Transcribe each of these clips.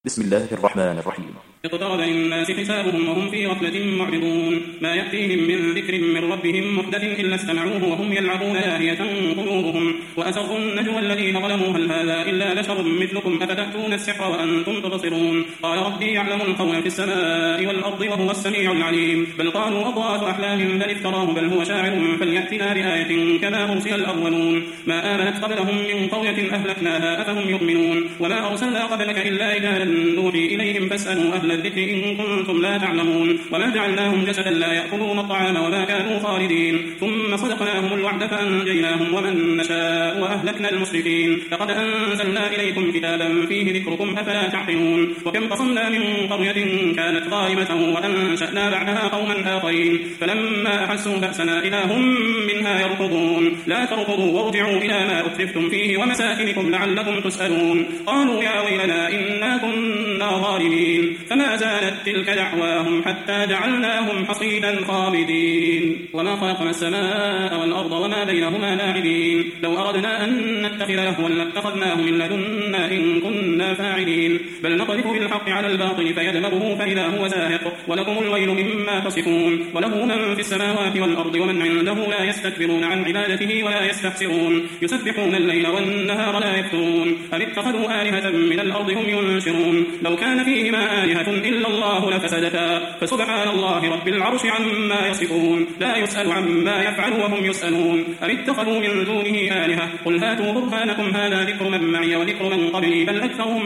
بسم الله الرحمن الرحيم. اقترب للناس حسابهم وهم في غفلة معرضون ما يأتيهم من ذكر من ربهم محدث إلا استمعوه وهم يلعبون لاهية قلوبهم وأسروا النجوى الذين ظلموا هل هذا إلا بشر مثلكم أفتأتون السحر وأنتم تبصرون قال ربي يعلم القول في السماء والأرض وهو السميع العليم بل قالوا أضغاث أحلام بل افتراه بل هو شاعر فليأتنا بآية كما أرسل الأولون ما آمنت قبلهم من قرية أهلكناها أفهم يؤمنون وما أرسلنا قبلك إلا رجالا نوحي إليهم فاسألوا أهل الذكر إن كنتم لا تعلمون وما جعلناهم جسدا لا يأكلون الطعام وما كانوا خالدين ثم صدقناهم الوعد فأنجيناهم ومن نشاء وأهلكنا المسرفين لقد أنزلنا إليكم كتابا فيه ذكركم أفلا تعقلون وكم قصمنا من قرية كانت ظالمة وأنشأنا بعدها قوما آخرين فلما أحسوا بأسنا إذا هم منها يركضون لا تركضوا وارجعوا إلى ما أترفتم فيه ومساكنكم لعلكم تسألون قالوا يا ويلنا إنا كنا ظالمين فما زالت تلك دعواهم حتى جعلناهم حصيدا خامدين وما خلقنا السماء والأرض وما بينهما لاعبين لو أردنا أن نتخذ لهوا لاتخذناه من لدنا إن كنا فاعلين بل نقذف بالحق على الباطل فيدمغه فإذا هو زاهق ولكم الويل مما تصفون وله من في السماوات والأرض ومن عنده لا يستكبرون عن عبادته ولا يستحسرون يسبحون الليل والنهار لا يفترون أم اتخذوا آلهة من الأرض هم ينشرون لو كان فيهما آلهة إلا الله لفسدتا فسبحان الله رب العرش عما يصفون لا يسأل عما يفعل وهم يسألون أم اتخذوا من دونه آلهة قل هاتوا برهانكم هذا ذكر من معي وذكر من قبلي بل أكثرهم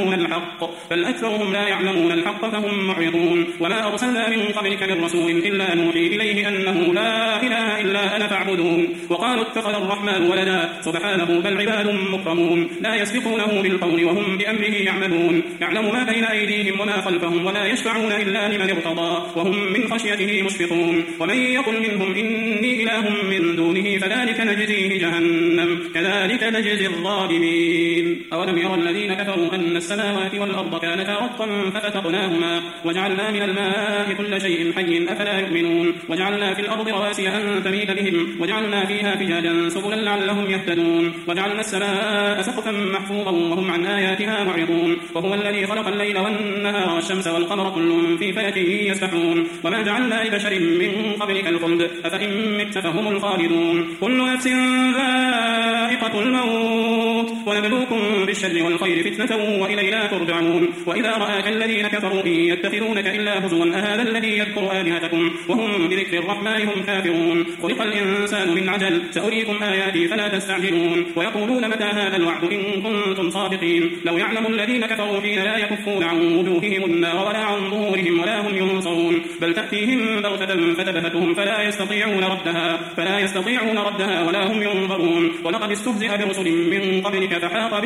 لا يعلمون الحق فهم معرضون وما أرسلنا من قبلك من رسول إلا نوحي إليه أنه لا إله إلا أنا فاعبدون وقالوا اتخذ الرحمن ولدا سبحانه بل عباد مكرمون لا يسبقونه بالقول وهم بأمره يعملون يعلم ما بين أيديهم وما خلفهم ولا يشفعون إلا لمن ارتضى وهم من خشيته مشفقون ومن يقل منهم إني إله من دونه فذلك نجزيه جهنم كذلك نجزي الظالمين أولم يرى الذين كفروا أن السماوات والأرض كانتا رتقا ففتقناهما وجعلنا من الماء كل شيء حي أفلا يؤمنون وجعلنا في الأرض رواسي أن تميد بهم وجعلنا فيها فجاجا سبلا لعلهم يهتدون وجعلنا السماء سقفا محفوظا وهم عن آياتها معرضون وهو الذي خلق الليل والنهار والشمس والقمر كل في فلك يسبحون وما جعلنا لبشر من قبلك الخلد أفإن مت فهم الخالدون كل نفس ذائقة الموت ونبلوكم بالشر والخير فتنة وإلينا ترجعون وإذا رآك الذين كفروا إن يتخذونك إلا هزوا أهذا الذي يذكر آلهتكم وهم بذكر الرحمن هم كافرون خلق الإنسان من عجل سأريكم آياتي فلا تستعجلون ويقولون متى هذا الوعد إن كنتم صادقين لو يعلم الذين كفروا حين لا يكفون عن وجوههم النار ولا عن ظهورهم ولا هم ينصرون بل تأتيهم بغتة فتبهتهم فلا يستطيعون ردها ولا هم ينظرون ولقد استهزئ برسل من قبلك فحاق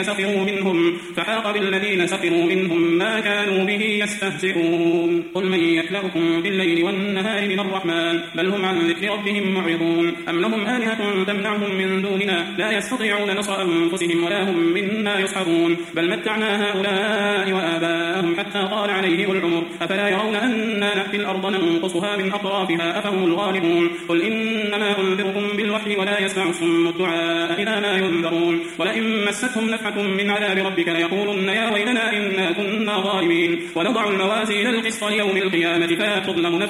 بالذين سخروا منهم ما كانوا به يستهزئون قل من يكلؤكم بالليل والنهار من الرحمن بل هم عن ذكر ربهم معرضون أم لهم آلهة تمنعهم من دوننا لا يستطيعون نصر أنفسهم ولا هم منا يصحبون بل متعنا هؤلاء وآباءهم حتى طال عليهم العمر أفلا يرون أنا نأتي الأرض ننقصها من أطرافها أفهم الغالبون قل إنما أنذركم بالوحي ولا يسمع الصم الدعاء إذا ما ينذرون ولئن مستهم نفحة من عذاب ربك ليقولن يا ويلنا إنا كنا ظالمين ونضع الموازين القسط ليوم القيامة فلا تظلم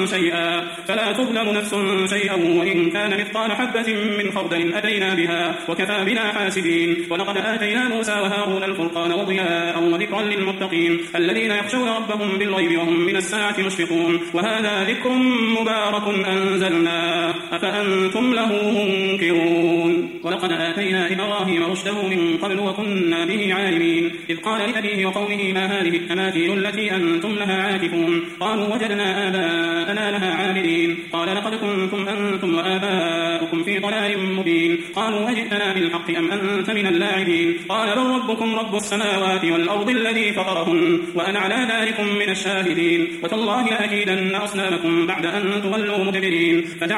نفس شيئا وإن كان مثقال حبة من خردل أتينا بها وكفى بنا حاسبين ولقد آتينا موسى وهارون الفرقان وضياء وذكرا للمتقين الذين يخشون ربهم بالغيب وهم من الساعة مشفقون وهذا ذكر مبارك أنزلناه أفأنتم له منكرون ولقد آتينا إبراهيم رشده من قبل وكنا به عالمين إذ قال لأبيه وقومه ما هذه التماثيل التي أنتم لها عاكفون قالوا وجدنا آباءنا لها عابدين قال لقد كنتم أنتم وآباؤكم في ضلال مبين قالوا أجئتنا بالحق أم أنت من اللاعبين قال بل ربكم رب السماوات والأرض الذي فطرهن وأنا على ذلكم من الشاهدين وتالله لأكيدن أصنامكم بعد أن تولوا مدبرين فجعلهم جذاذا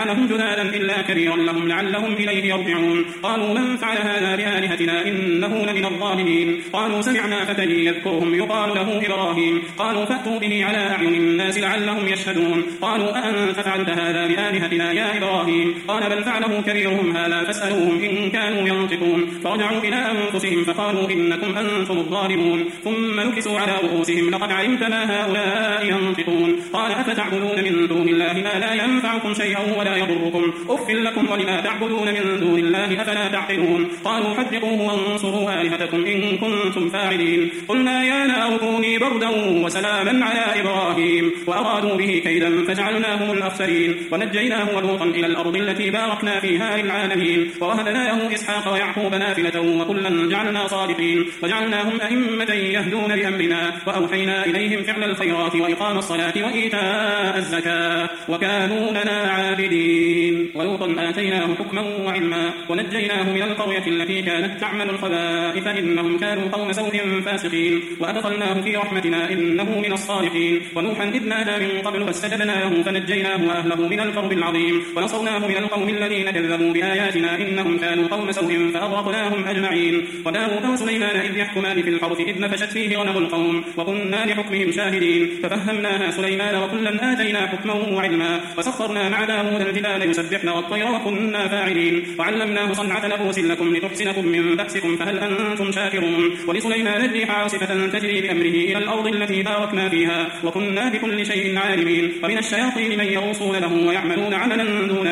مالا إلا كبيرا لهم لعلهم إليه يرجعون. قالوا من فعل هذا بآلهتنا إنه لمن الظالمين. قالوا سمعنا فتى يذكرهم يقال له إبراهيم. قالوا فأتوا به على أعين الناس لعلهم يشهدون. قالوا أأنت فعلت هذا بآلهتنا يا إبراهيم؟ قال بل فعله كبيرهم هذا فاسألوهم إن كانوا ينطقون. فرجعوا إلى أنفسهم فقالوا إنكم أنتم الظالمون. ثم نكسوا على رؤوسهم لقد علمت ما هؤلاء ينطقون. قال أفتعبدون من دون الله ما لا ينفعكم شيئا ولا يضركم أف لكم ولما تعبدون من دون الله أفلا تعقلون. قالوا حرقوه وانصروا آلهتكم إن كنتم فاعلين. قلنا يا نار كوني بردا وسلاما على إبراهيم وأرادوا به كيدا فجعلناهم الأخسرين. ونجيناه ولوطا إلى الأرض التي باركنا فيها للعالمين. ووهبنا له إسحاق ويعقوب نافلة وكلا جعلنا صادقين وجعلناهم أئمة يهدون بأمرنا وأوحينا إليهم فعل الخيرات وإقام الصلاة وإيتاء الزكاة وكانوا لنا عابدين. ولوطا آتيناه حكما وعلما ونجيناه من القرية التي كانت تعمل الخبائث إنهم كانوا قوم سوء فاسقين. وأدخلناه في رحمتنا إنه من الصالحين. ونوحا إذ نادى من قبل فاستجبنا له فنجيناه وأهله من الكرب العظيم ونصرناه من القوم الذين كذبوا بآياتنا إنهم كانوا قوم سوء فأغرقناهم أجمعين. وداود وسليمان إذ يحكمان في الحرث إذ نفشت فيه غنم القوم وكنا لحكمهم شاهدين. ففهمناها سليمان وكلا آتينا حكما وعلما. وسخرنا مع داود الجبال يسبحن والطير وكنا فاعلين. وعلمناه صنعة لبوس لكم لتحسنكم من بأسكم فهل أنتم شاكرون. ولسليمان الريح عاصفة تجري بأمره إلى الأرض التي باركنا فيها وكنا بكل شيء عالمين. ومن الشياطين من يغوصون له ويعملون عملا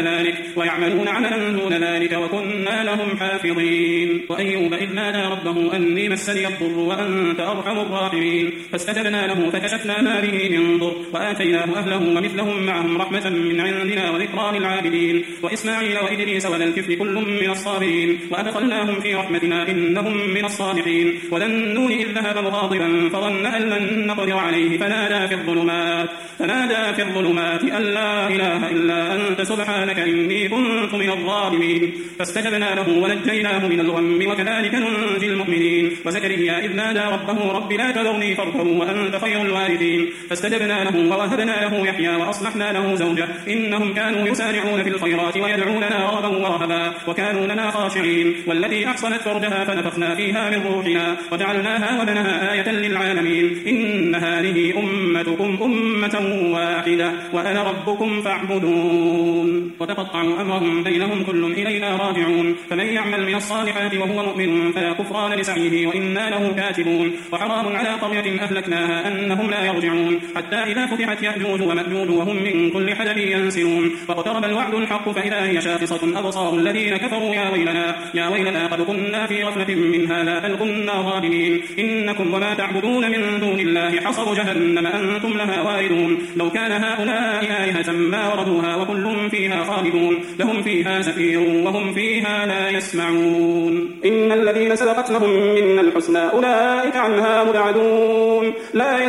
دون ذلك وكنا لهم حافظين. وأيوب إذ نادى ربه أني مسني الضر وأنت أرحم الراحمين. فاستجبنا له فكشفنا ما به من ضر وآتيناه أهله ومثلهم معهم رحمة من عندنا وذكرى للعابدين. وإسماعيل وإدريس وذا الكفل كل من الصابرين وأدخلناهم في رحمتنا إنهم من الصالحين. وذا النون إذ ذهب مغاضبا فظن أن لن نقدر عليه فنادى في الظلمات أن لا إله إلا أنت سبحانك إني كنت من الظالمين. فاستجبنا له ونجيناه من الغم وكذلك ننجي المؤمنين. وزكريا إذ نادى ربه رب لا تذرني فردا وأنت خير الوارثين. فاستجبنا له ووهبنا له يحيى وأصلحنا له زوجه إنهم كانوا يسارعون في الخيرات ويدعوننا رغبا ورهبا وكانوا لنا خاشعين. والتي أحصنت فرجها فنفخنا فيها من روحنا وجعلناها وبنها آية للعالمين. إن هذه أمتكم أمة واحدة وأنا ربكم فاعبدون. وتقطعوا أمرهم بينهم كل إلينا راجعون. فمن يعمل من الصالحات وهو مؤمن فلا كفران لسعيه وإنا له كاتبون. وحرام على قرية أهلكناها أنهم لا يرجعون حتى إذا فتحت يأجوج ومأجوج وهم من كل حدب ينسلون. واقترب الوعد الحق فإذا هي شاخصة أبصار الذين كفروا يا ويلنا قد كنا في غفلة من هذا بل كنا ظالمين. إنكم وما تعبدون من دون الله حصب جهنم أنتم لها واردون. لو كان هؤلاء آلهة ما وردوها وكل فيها خالدون. لهم فيها زفير وهم فيها لا يسمعون. إن الذين سبقت لهم منا الحسنى أولئك عنها مبعدون. لا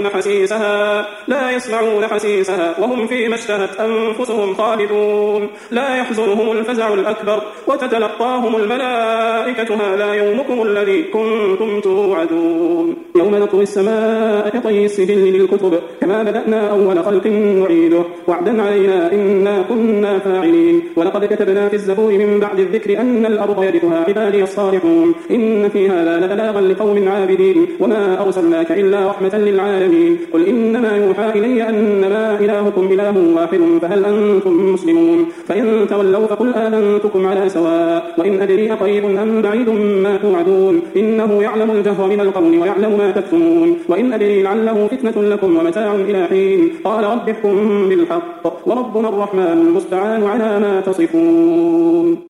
يسمعون حسيسها وهم فيما اشتهت أنفسهم خالدون. لا يحزنهم الفزع الأكبر وتتلقاهم الملائكة هذا يومكم الذي كنتم توعدون. يوم نطوي السماء كطي السجل للكتب كما بدأنا أول خلق نعيده وعدا علينا إنا كنا فاعلين. ولقد كتبنا في الزبور من بعد الذكر أن الأرض يرثها عبادي الصالحون. إن في هذا لبلاغا لقوم عابدين. وما أرسلناك إلا رحمة للعالمين. قل إنما يوحى إلي أنما إلهكم إله واحد فهل أنتم مسلمون. فإن تولوا فقل آذنتكم على سواء وإن أدري قريب أم بعيد ما توعدون. إنه يعلم الجهر من القول ويعلم ما تكتمون. وإن أدري لعله فتنة لكم ومتاع إلى حين. قال رب احكم بالحق وربنا الرحمن المستعان على ما تصفون.